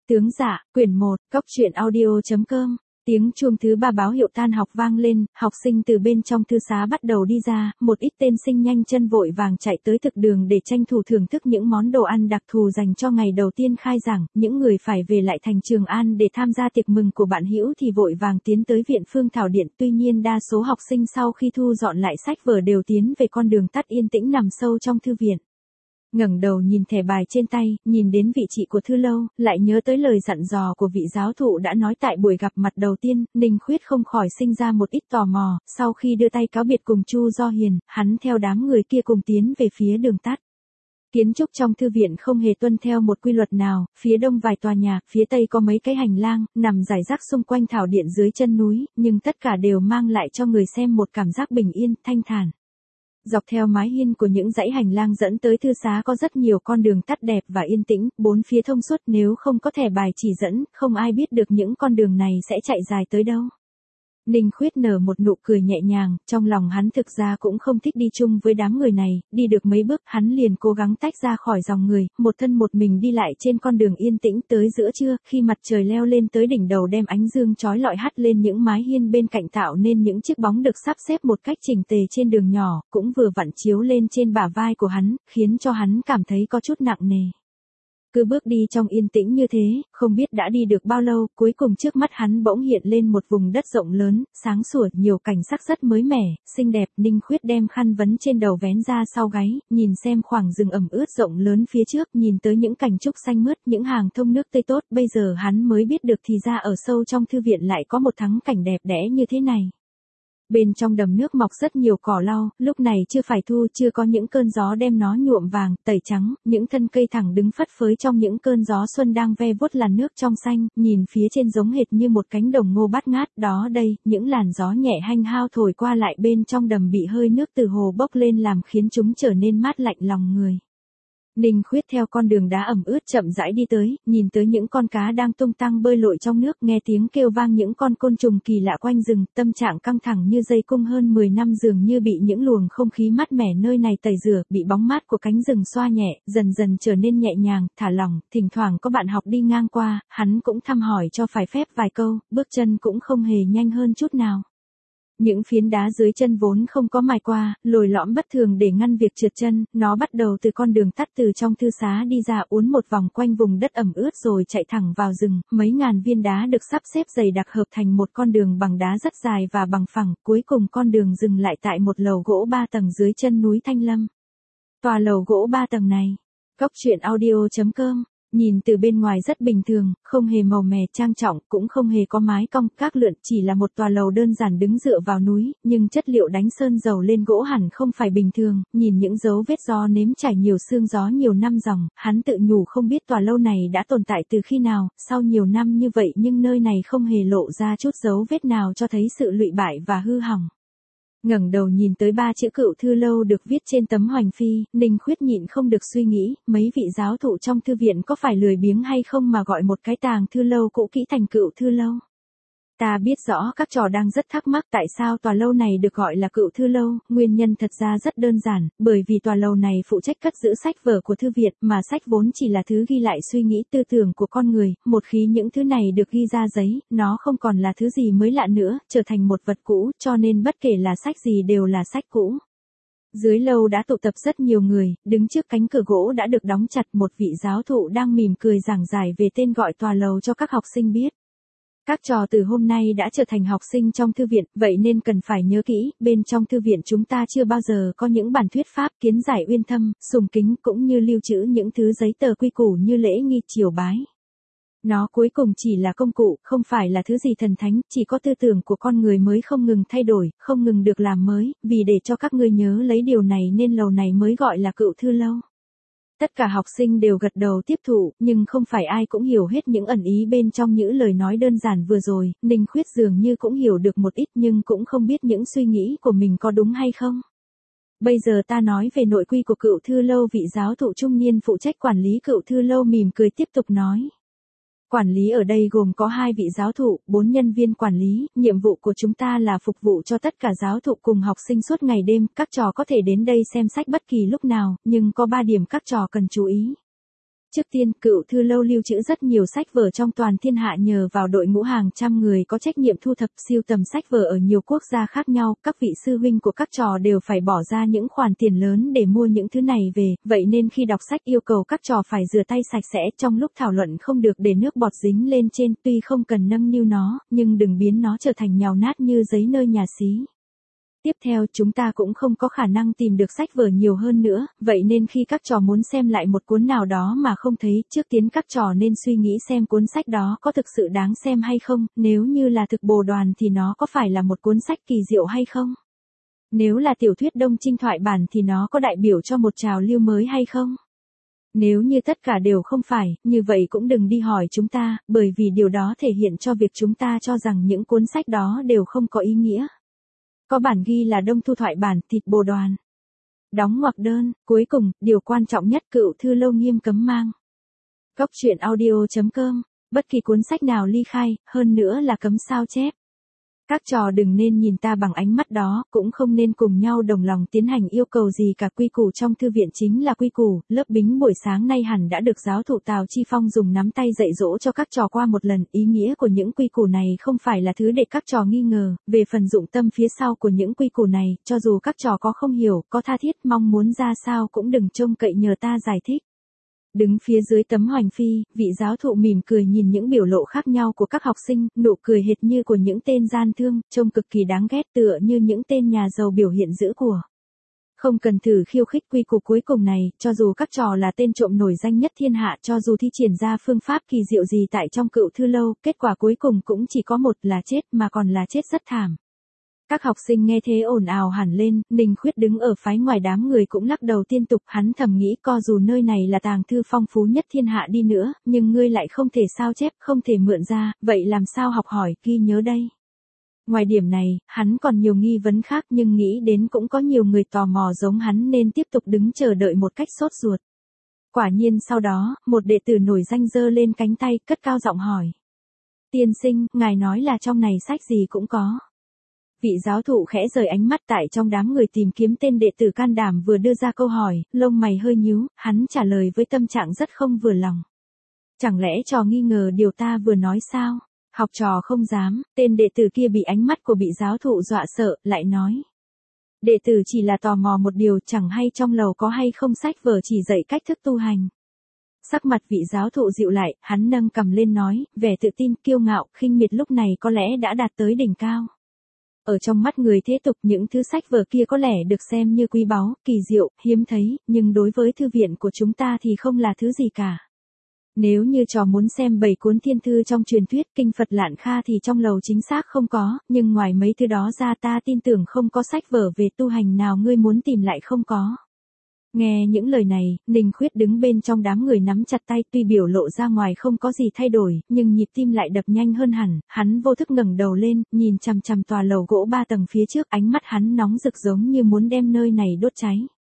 Tướng dạ, quyển 1, Cốc truyện audio.com. Tiếng chuông thứ 3 báo hiệu tan học vang lên, học sinh từ bên trong thư xá bắt đầu đi ra, một ít tên sinh nhanh chân vội vàng chạy tới thực đường để tranh thủ thưởng thức những món đồ ăn đặc thù dành cho ngày đầu tiên khai giảng, những người phải về lại thành Trường An để tham gia tiệc mừng của bạn Hữu thì vội vàng tiến tới viện Phương Thảo Điện, tuy nhiên đa số học sinh sau khi thu dọn lại sách vở đều tiến về con đường tắt yên tĩnh nằm sâu trong thư viện. Ngẩng đầu nhìn thẻ bài trên tay, nhìn đến vị trí của thư lâu, lại nhớ tới lời dặn dò của vị giáo thụ đã nói tại buổi gặp mặt đầu tiên, Ninh Khuyết không khỏi sinh ra một ít tò mò, sau khi đưa tay cáo biệt cùng Chu Do Hiền, hắn theo đám người kia cùng tiến về phía đường tắt. Kiến trúc trong thư viện không hề tuân theo một quy luật nào, phía đông vài tòa nhà, phía tây có mấy cái hành lang, nằm rải rác xung quanh thảo điện dưới chân núi, nhưng tất cả đều mang lại cho người xem một cảm giác bình yên, thanh thản. Dọc theo mái hiên của những dãy hành lang dẫn tới thư xá có rất nhiều con đường tắt đẹp và yên tĩnh, bốn phía thông suốt, nếu không có thẻ bài chỉ dẫn, không ai biết được những con đường này sẽ chạy dài tới đâu. Ninh Khuyết nở một nụ cười nhẹ nhàng, trong lòng hắn thực ra cũng không thích đi chung với đám người này, đi được mấy bước hắn liền cố gắng tách ra khỏi dòng người, một thân một mình đi lại trên con đường yên tĩnh tới giữa trưa, khi mặt trời leo lên tới đỉnh đầu đem ánh dương chói lọi hắt lên những mái hiên bên cạnh tạo nên những chiếc bóng được sắp xếp một cách chỉnh tề trên đường nhỏ, cũng vừa vặn chiếu lên trên bả vai của hắn, khiến cho hắn cảm thấy có chút nặng nề. Cứ bước đi trong yên tĩnh như thế, không biết đã đi được bao lâu, cuối cùng trước mắt hắn bỗng hiện lên một vùng đất rộng lớn, sáng sủa, nhiều cảnh sắc rất mới mẻ, xinh đẹp. Ninh Khuyết đem khăn vấn trên đầu vén ra sau gáy, nhìn xem khoảng rừng ẩm ướt rộng lớn phía trước, nhìn tới những cành trúc xanh mướt, những hàng thông nước tươi tốt, bây giờ hắn mới biết được thì ra ở sâu trong thư viện lại có một thắng cảnh đẹp đẽ như thế này. Bên trong đầm nước mọc rất nhiều cỏ lau, lúc này chưa phải thu, chưa có những cơn gió đem nó nhuộm vàng, tẩy trắng, những thân cây thẳng đứng phất phới trong những cơn gió xuân đang ve vuốt làn nước trong xanh, nhìn phía trên giống hệt như một cánh đồng ngô bát ngát, đó đây, những làn gió nhẹ hanh hao thổi qua lại bên trong đầm bị hơi nước từ hồ bốc lên làm khiến chúng trở nên mát lạnh lòng người. Ninh Khuyết theo con đường đá ẩm ướt chậm rãi đi tới, nhìn tới những con cá đang tung tăng bơi lội trong nước, nghe tiếng kêu vang những con côn trùng kỳ lạ quanh rừng, tâm trạng căng thẳng như dây cung hơn 10 năm dường như bị những luồng không khí mát mẻ nơi này tẩy rửa, bị bóng mát của cánh rừng xoa nhẹ, dần dần trở nên nhẹ nhàng, thả lỏng, thỉnh thoảng có bạn học đi ngang qua, hắn cũng thăm hỏi cho phải phép vài câu, bước chân cũng không hề nhanh hơn chút nào. Những phiến đá dưới chân vốn không có mài qua, lồi lõm bất thường để ngăn việc trượt chân, nó bắt đầu từ con đường tắt từ trong thư xá đi ra uốn một vòng quanh vùng đất ẩm ướt rồi chạy thẳng vào rừng, mấy ngàn viên đá được sắp xếp dày đặc hợp thành một con đường bằng đá rất dài và bằng phẳng, cuối cùng con đường dừng lại tại một lầu gỗ 3 tầng dưới chân núi Thanh Lâm. Tòa lầu gỗ 3 tầng này, Cốc truyện audio.com. Nhìn từ bên ngoài rất bình thường, không hề màu mè trang trọng, cũng không hề có mái cong, các lượn, chỉ là một tòa lầu đơn giản đứng dựa vào núi, nhưng chất liệu đánh sơn dầu lên gỗ hẳn không phải bình thường, nhìn những dấu vết gió nếm trải nhiều sương gió nhiều năm dòng, hắn tự nhủ không biết tòa lâu này đã tồn tại từ khi nào, sau nhiều năm như vậy nhưng nơi này không hề lộ ra chút dấu vết nào cho thấy sự lụi bại và hư hỏng. Ngẩng đầu nhìn tới 3 chữ Cựu Thư Lâu được viết trên tấm hoành phi, Ninh Khuyết nhịn không được suy nghĩ, mấy vị giáo thụ trong thư viện có phải lười biếng hay không mà gọi một cái tàng thư lâu cũ kỹ thành Cựu Thư Lâu. Ta biết rõ các trò đang rất thắc mắc tại sao tòa lâu này được gọi là Cựu Thư Lâu, nguyên nhân thật ra rất đơn giản, bởi vì tòa lâu này phụ trách cất giữ sách vở của thư viện, mà sách vốn chỉ là thứ ghi lại suy nghĩ tư tưởng của con người, một khi những thứ này được ghi ra giấy, nó không còn là thứ gì mới lạ nữa, trở thành một vật cũ, cho nên bất kể là sách gì đều là sách cũ. Dưới lầu đã tụ tập rất nhiều người, đứng trước cánh cửa gỗ đã được đóng chặt, một vị giáo thụ đang mỉm cười giảng giải về tên gọi tòa lầu cho các học sinh biết. Các trò từ hôm nay đã trở thành học sinh trong thư viện, vậy nên cần phải nhớ kỹ, bên trong thư viện chúng ta chưa bao giờ có những bản thuyết pháp, kiến giải uyên thâm, sùng kính, cũng như lưu trữ những thứ giấy tờ quy củ như lễ nghi triều bái. Nó cuối cùng chỉ là công cụ, không phải là thứ gì thần thánh, chỉ có tư tưởng của con người mới không ngừng thay đổi, không ngừng được làm mới, vì để cho các ngươi nhớ lấy điều này nên lầu này mới gọi là Cựu Thư Lâu. Tất cả học sinh đều gật đầu tiếp thụ, nhưng không phải ai cũng hiểu hết những ẩn ý bên trong những lời nói đơn giản vừa rồi, Ninh Khuyết dường như cũng hiểu được một ít nhưng cũng không biết những suy nghĩ của mình có đúng hay không. Bây giờ ta nói về nội quy của Cựu Thư Lâu, vị giáo thụ trung niên phụ trách quản lý Cựu Thư Lâu mỉm cười tiếp tục nói. Quản lý ở đây gồm có 2 vị giáo thụ, 4 nhân viên quản lý, nhiệm vụ của chúng ta là phục vụ cho tất cả giáo thụ cùng học sinh suốt ngày đêm, các trò có thể đến đây xem sách bất kỳ lúc nào, nhưng có 3 điểm các trò cần chú ý. Trước tiên, Cựu Thư Lâu lưu trữ rất nhiều sách vở trong toàn thiên hạ nhờ vào đội ngũ hàng trăm người có trách nhiệm thu thập sưu tầm sách vở ở nhiều quốc gia khác nhau, các vị sư huynh của các trò đều phải bỏ ra những khoản tiền lớn để mua những thứ này về, vậy nên khi đọc sách yêu cầu các trò phải rửa tay sạch sẽ, trong lúc thảo luận không được để nước bọt dính lên trên, tuy không cần nâng niu nó, nhưng đừng biến nó trở thành nhàu nát như giấy nơi nhà xí. Tiếp theo, chúng ta cũng không có khả năng tìm được sách vở nhiều hơn nữa, vậy nên khi các trò muốn xem lại một cuốn nào đó mà không thấy, trước tiên các trò nên suy nghĩ xem cuốn sách đó có thực sự đáng xem hay không, nếu như là thực bồ đoàn thì nó có phải là một cuốn sách kỳ diệu hay không? Nếu là tiểu thuyết Đông Trinh thoại bản thì nó có đại biểu cho một trào lưu mới hay không? Nếu như tất cả đều không phải, như vậy cũng đừng đi hỏi chúng ta, bởi vì điều đó thể hiện cho việc chúng ta cho rằng những cuốn sách đó đều không có ý nghĩa. Có bản ghi là Đông Thu thoại bản, thịt bồ đoàn. Đóng ngoặc đơn, cuối cùng, điều quan trọng nhất Cựu Thư Lâu nghiêm cấm mang. Góc truyện audio.com, bất kỳ cuốn sách nào ly khai, hơn nữa là cấm sao chép. Các trò đừng nên nhìn ta bằng ánh mắt đó, cũng không nên cùng nhau đồng lòng tiến hành yêu cầu gì cả. Quy củ trong thư viện chính là quy củ, lớp bính buổi sáng nay hẳn đã được giáo thụ Tào Chi Phong dùng nắm tay dạy dỗ cho các trò qua một lần. Ý nghĩa của những quy củ này không phải là thứ để các trò nghi ngờ, về phần dụng tâm phía sau của những quy củ này, cho dù các trò có không hiểu, có tha thiết mong muốn ra sao cũng đừng trông cậy nhờ ta giải thích. Đứng phía dưới tấm hoành phi, vị giáo thụ mỉm cười nhìn những biểu lộ khác nhau của các học sinh, nụ cười hệt như của những tên gian thương, trông cực kỳ đáng ghét tựa như những tên nhà giàu biểu hiện giữ của. Không cần thử khiêu khích quy củ cuối cùng này, cho dù các trò là tên trộm nổi danh nhất thiên hạ, cho dù thi triển ra phương pháp kỳ diệu gì tại trong Cựu Thư Lâu, kết quả cuối cùng cũng chỉ có một là chết mà còn là chết rất thảm. Các học sinh nghe thế ồn ào hẳn lên, Ninh Khuyết đứng ở phái ngoài đám người cũng lắc đầu liên tục, hắn thầm nghĩ co dù nơi này là tàng thư phong phú nhất thiên hạ đi nữa, nhưng ngươi lại không thể sao chép, không thể mượn ra, vậy làm sao học hỏi, ghi nhớ đây. Ngoài điểm này, hắn còn nhiều nghi vấn khác nhưng nghĩ đến cũng có nhiều người tò mò giống hắn nên tiếp tục đứng chờ đợi một cách sốt ruột. Quả nhiên sau đó, một đệ tử nổi danh giơ lên cánh tay, cất cao giọng hỏi. Tiên sinh, ngài nói là trong này sách gì cũng có. Vị giáo thụ khẽ rời ánh mắt tại trong đám người tìm kiếm tên đệ tử can đảm vừa đưa ra câu hỏi, lông mày hơi nhíu, hắn trả lời với tâm trạng rất không vừa lòng. Chẳng lẽ trò nghi ngờ điều ta vừa nói sao? Học trò không dám, tên đệ tử kia bị ánh mắt của vị giáo thụ dọa sợ, lại nói. Đệ tử chỉ là tò mò một điều, chẳng hay trong lầu có hay không sách vở chỉ dạy cách thức tu hành. Sắc mặt vị giáo thụ dịu lại, hắn nâng cằm lên nói, vẻ tự tin, kiêu ngạo, khinh miệt lúc này có lẽ đã đạt tới đỉnh cao. Ở trong mắt người thế tục những thứ sách vở kia có lẽ được xem như quý báu, kỳ diệu, hiếm thấy, nhưng đối với thư viện của chúng ta thì không là thứ gì cả. Nếu như trò muốn xem 7 cuốn thiên thư trong truyền thuyết kinh Phật Lạn Kha thì trong lầu chính xác không có, nhưng ngoài mấy thứ đó ra ta tin tưởng không có sách vở về tu hành nào ngươi muốn tìm lại không có. Nghe những lời này, Ninh Khuyết đứng bên trong đám người nắm chặt tay, tuy biểu lộ ra ngoài không có gì thay đổi, nhưng nhịp tim lại đập nhanh hơn hẳn, hắn vô thức ngẩng đầu lên, nhìn chằm chằm tòa lầu gỗ 3 tầng phía trước, ánh mắt hắn nóng rực giống như muốn đem nơi này đốt cháy.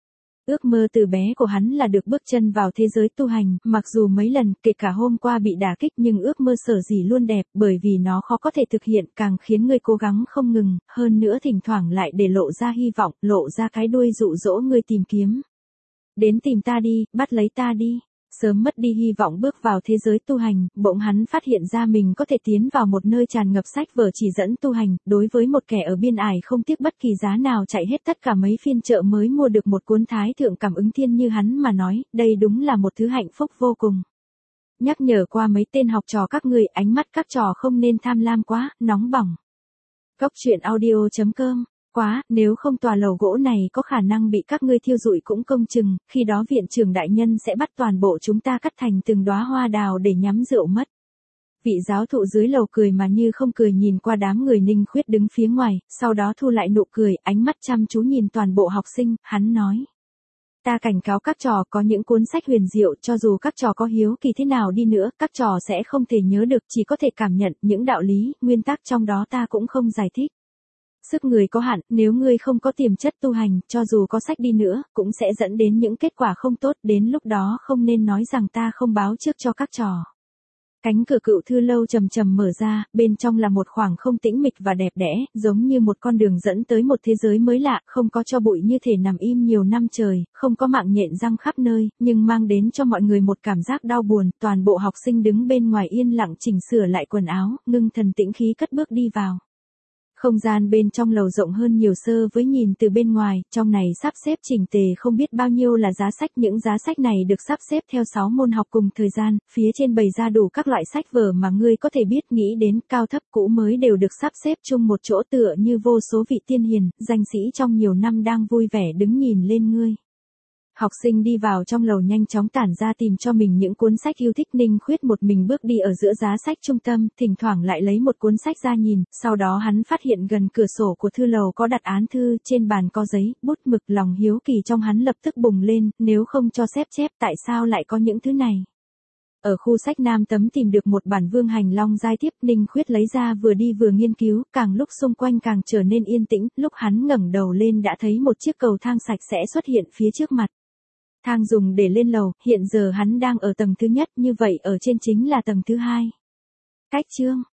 Ước mơ từ bé của hắn là được bước chân vào thế giới tu hành, mặc dù mấy lần, kể cả hôm qua bị đả kích nhưng ước mơ sở dĩ luôn đẹp, bởi vì nó khó có thể thực hiện, càng khiến người cố gắng không ngừng, hơn nữa thỉnh thoảng lại để lộ ra hy vọng, lộ ra cái đuôi dụ dỗ người tìm kiếm. Đến tìm ta đi, bắt lấy ta đi. Sớm mất đi hy vọng bước vào thế giới tu hành, bỗng hắn phát hiện ra mình có thể tiến vào một nơi tràn ngập sách vở chỉ dẫn tu hành, đối với một kẻ ở biên ải không tiếc bất kỳ giá nào chạy hết tất cả mấy phiên chợ mới mua được một cuốn Thái Thượng Cảm Ứng Thiên như hắn mà nói, đây đúng là một thứ hạnh phúc vô cùng. Nhắc nhở qua mấy tên học trò các người, ánh mắt các trò không nên tham lam quá, nóng bỏng. Góc truyện audio.com. Quá, nếu không tòa lầu gỗ này có khả năng bị các ngươi thiêu rụi cũng công chừng, khi đó viện trưởng đại nhân sẽ bắt toàn bộ chúng ta cắt thành từng đóa hoa đào để nhắm rượu mất. Vị giáo thụ dưới lầu cười mà như không cười nhìn qua đám người Ninh Khuyết đứng phía ngoài, sau đó thu lại nụ cười, ánh mắt chăm chú nhìn toàn bộ học sinh, hắn nói. Ta cảnh cáo các trò có những cuốn sách huyền diệu, cho dù các trò có hiếu kỳ thế nào đi nữa, các trò sẽ không thể nhớ được, chỉ có thể cảm nhận những đạo lý, nguyên tắc trong đó ta cũng không giải thích. Sức người có hạn, nếu ngươi không có tiềm chất tu hành, cho dù có sách đi nữa, cũng sẽ dẫn đến những kết quả không tốt, đến lúc đó không nên nói rằng ta không báo trước cho các trò. Cánh cửa cựu thư lâu chậm chậm mở ra, bên trong là một khoảng không tĩnh mịch và đẹp đẽ, giống như một con đường dẫn tới một thế giới mới lạ, không có tro bụi như thể nằm im nhiều năm trời, không có mạng nhện răng khắp nơi, nhưng mang đến cho mọi người một cảm giác đau buồn. Toàn bộ học sinh đứng bên ngoài yên lặng chỉnh sửa lại quần áo, ngưng thần tĩnh khí cất bước đi vào. Không gian bên trong lầu rộng hơn nhiều so với nhìn từ bên ngoài, trong này sắp xếp chỉnh tề không biết bao nhiêu là giá sách. Những giá sách này được sắp xếp theo 6 môn học cùng thời gian, phía trên bày ra đủ các loại sách vở mà ngươi có thể biết nghĩ đến, cao thấp cũ mới đều được sắp xếp chung một chỗ tựa như vô số vị tiên hiền, danh sĩ trong nhiều năm đang vui vẻ đứng nhìn lên ngươi. Học sinh đi vào trong lầu nhanh chóng tản ra tìm cho mình những cuốn sách yêu thích. Ninh Khuyết một mình bước đi ở giữa giá sách trung tâm, thỉnh thoảng lại lấy một cuốn sách ra nhìn, sau đó hắn phát hiện gần cửa sổ của thư lầu có đặt án thư, trên bàn có giấy, bút mực. Lòng hiếu kỳ trong hắn lập tức bùng lên, nếu không cho xếp chép tại sao lại có những thứ này. Ở khu sách Nam Tấm tìm được một bản Vương Hành Long giai tiếp, Ninh Khuyết lấy ra vừa đi vừa nghiên cứu, càng lúc xung quanh càng trở nên yên tĩnh, lúc hắn ngẩng đầu lên đã thấy một chiếc cầu thang sạch sẽ xuất hiện phía trước mặt. Thang dùng để lên lầu, hiện giờ hắn đang ở tầng thứ nhất, như vậy ở trên chính là tầng thứ hai. Cách chương